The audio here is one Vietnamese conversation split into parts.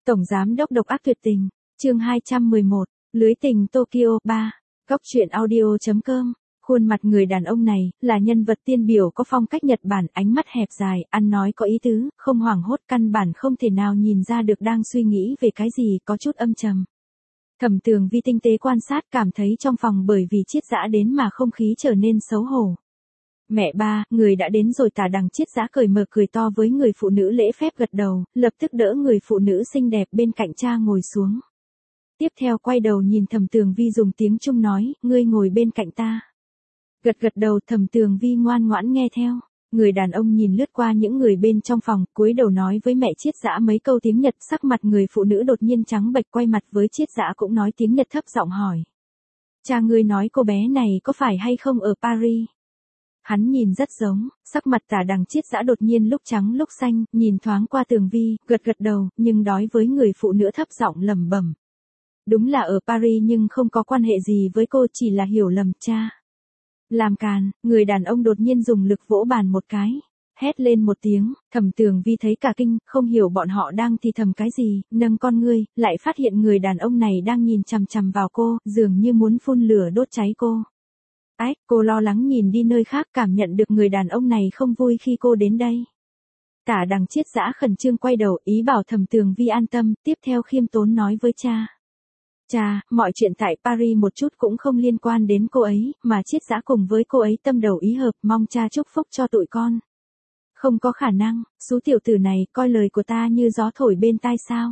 Tổng giám đốc độc ác tuyệt tình, chương 211, lưới tình Tokyo 3, góc truyện audio.com. Khuôn mặt người đàn ông này, là nhân vật tiêu biểu có phong cách Nhật Bản, ánh mắt hẹp dài, ăn nói có ý tứ, không hoảng hốt, căn bản không thể nào nhìn ra được đang suy nghĩ về cái gì, có chút âm trầm. Thẩm Tường Vi tinh tế quan sát, cảm thấy trong phòng bởi vì Triết Dã đến mà không khí trở nên xấu hổ. Mẹ ba, người đã đến rồi. Tả Đằng Triết Dã cởi mở cười to với người phụ nữ, lễ phép gật đầu, lập tức đỡ người phụ nữ xinh đẹp bên cạnh cha ngồi xuống. Tiếp theo quay đầu nhìn Thẩm Tường Vi dùng tiếng Trung nói, ngươi ngồi bên cạnh ta. Gật gật đầu, Thẩm Tường Vi ngoan ngoãn nghe theo. Người đàn ông nhìn lướt qua những người bên trong phòng, cúi đầu nói với mẹ Triết Dã mấy câu tiếng Nhật, sắc mặt người phụ nữ đột nhiên trắng bệch, quay mặt với Triết Dã cũng nói tiếng Nhật, thấp giọng hỏi. Cha ngươi nói cô bé này có phải hay không ở Paris? Hắn nhìn rất giống, sắc mặt Tả Đằng Triết Dã đột nhiên lúc trắng lúc xanh, nhìn thoáng qua Tường Vi, gật gật đầu, nhưng đói với người phụ nữ thấp giọng lẩm bẩm. Đúng là ở Paris nhưng không có quan hệ gì với cô, chỉ là hiểu lầm cha. Làm càn, người đàn ông đột nhiên dùng lực vỗ bàn một cái, hét lên một tiếng, Thẩm Tường Vi thấy cả kinh, không hiểu bọn họ đang thì thầm cái gì, nâng con ngươi, lại phát hiện người đàn ông này đang nhìn chằm chằm vào cô, dường như muốn phun lửa đốt cháy cô. Ách, cô lo lắng nhìn đi nơi khác, cảm nhận được người đàn ông này không vui khi cô đến đây. Tả Đằng Triết Dã khẩn trương quay đầu, ý bảo Thẩm Tường Vi an tâm, tiếp theo khiêm tốn nói với cha. Cha, mọi chuyện tại Paris một chút cũng không liên quan đến cô ấy, mà Triết Dã cùng với cô ấy tâm đầu ý hợp, mong cha chúc phúc cho tụi con. Không có khả năng, số tiểu tử này coi lời của ta như gió thổi bên tai sao.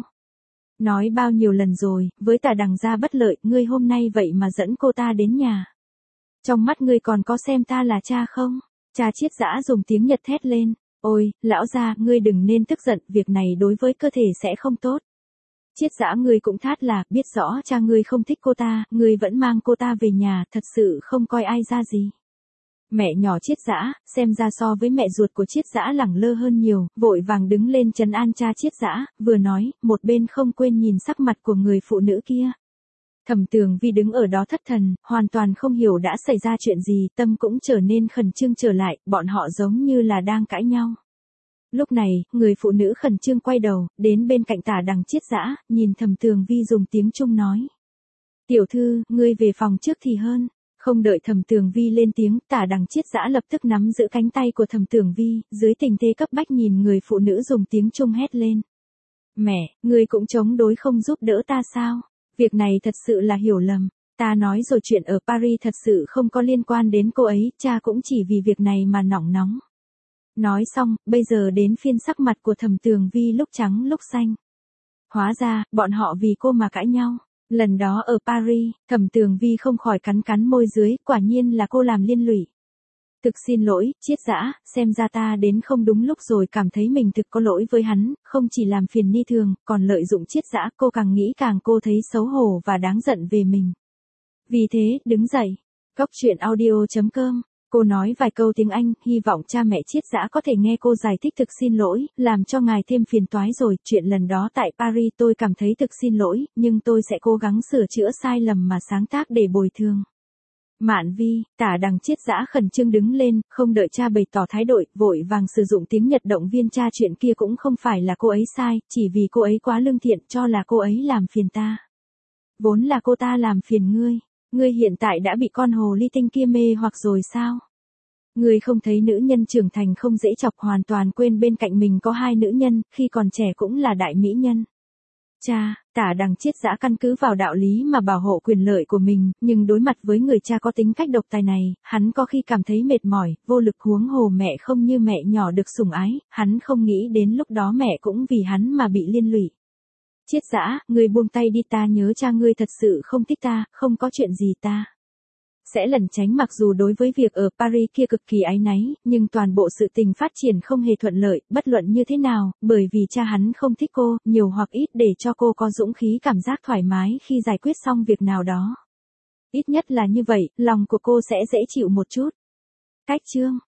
Nói bao nhiêu lần rồi, với Tả Đằng gia bất lợi, ngươi hôm nay vậy mà dẫn cô ta đến nhà. Trong mắt ngươi còn có xem ta là cha không? Cha Triết Dã dùng tiếng Nhật thét lên. Ôi, lão gia, ngươi đừng nên tức giận, việc này đối với cơ thể sẽ không tốt. Triết Dã, ngươi cũng thát là, biết rõ cha ngươi không thích cô ta, ngươi vẫn mang cô ta về nhà, thật sự không coi ai ra gì. Mẹ nhỏ Triết Dã, xem ra so với mẹ ruột của Triết Dã lẳng lơ hơn nhiều, vội vàng đứng lên trấn an cha Triết Dã, vừa nói, một bên không quên nhìn sắc mặt của người phụ nữ kia. Thẩm Tường Vi đứng ở đó thất thần, hoàn toàn không hiểu đã xảy ra chuyện gì, tâm cũng trở nên khẩn trương trở lại, bọn họ giống như là đang cãi nhau. Lúc này, người phụ nữ khẩn trương quay đầu, đến bên cạnh Tả Đằng Triết Dã, nhìn Thẩm Tường Vi dùng tiếng Trung nói. Tiểu thư, ngươi về phòng trước thì hơn. Không đợi Thẩm Tường Vi lên tiếng, Tả Đằng Triết Dã lập tức nắm giữ cánh tay của Thẩm Tường Vi, dưới tình thế cấp bách nhìn người phụ nữ dùng tiếng Trung hét lên. Mẹ, ngươi cũng chống đối không giúp đỡ ta sao? Việc này thật sự là hiểu lầm. Ta nói rồi, chuyện ở Paris thật sự không có liên quan đến cô ấy, cha cũng chỉ vì việc này mà nỏng nóng. Nói xong, bây giờ đến phiên sắc mặt của Thẩm Tường Vi lúc trắng lúc xanh. Hóa ra, bọn họ vì cô mà cãi nhau. Lần đó ở Paris, Thẩm Tường Vi không khỏi cắn cắn môi dưới, quả nhiên là cô làm liên lụy. Thực xin lỗi, Triết Dã, xem ra ta đến không đúng lúc rồi, cảm thấy mình thực có lỗi với hắn, không chỉ làm phiền Ni Thường, còn lợi dụng Triết Dã, cô càng nghĩ càng cô thấy xấu hổ và đáng giận về mình. Vì thế, đứng dậy. Góc truyện audio.com. Cô nói vài câu tiếng Anh, hy vọng cha mẹ Triết Dã có thể nghe cô giải thích. Thực xin lỗi, làm cho ngài thêm phiền toái rồi, chuyện lần đó tại Paris tôi cảm thấy thực xin lỗi, nhưng tôi sẽ cố gắng sửa chữa sai lầm mà sáng tác để bồi thường. Mạn Vi, Tả Đằng Triết Dã khẩn trương đứng lên, không đợi cha bày tỏ thái độ, vội vàng sử dụng tiếng Nhật động viên cha, chuyện kia cũng không phải là cô ấy sai, chỉ vì cô ấy quá lương thiện, cho là cô ấy làm phiền ta. Vốn là cô ta làm phiền ngươi. Ngươi hiện tại đã bị con hồ ly tinh kia mê hoặc rồi sao? Ngươi không thấy nữ nhân trưởng thành không dễ chọc, hoàn toàn quên bên cạnh mình có hai nữ nhân, khi còn trẻ cũng là đại mỹ nhân. Cha, Tả Đằng Triết Dã căn cứ vào đạo lý mà bảo hộ quyền lợi của mình, nhưng đối mặt với người cha có tính cách độc tài này, hắn có khi cảm thấy mệt mỏi, vô lực, huống hồ mẹ không như mẹ nhỏ được sủng ái, hắn không nghĩ đến lúc đó mẹ cũng vì hắn mà bị liên lụy. Triết Dã, ngươi buông tay đi, ta nhớ cha ngươi thật sự không thích ta, không có chuyện gì ta sẽ lẩn tránh. Mặc dù đối với việc ở Paris kia cực kỳ áy náy, nhưng toàn bộ sự tình phát triển không hề thuận lợi, bất luận như thế nào, bởi vì cha hắn không thích cô, nhiều hoặc ít, để cho cô có dũng khí cảm giác thoải mái khi giải quyết xong việc nào đó. Ít nhất là như vậy, lòng của cô sẽ dễ chịu một chút. Cách chương.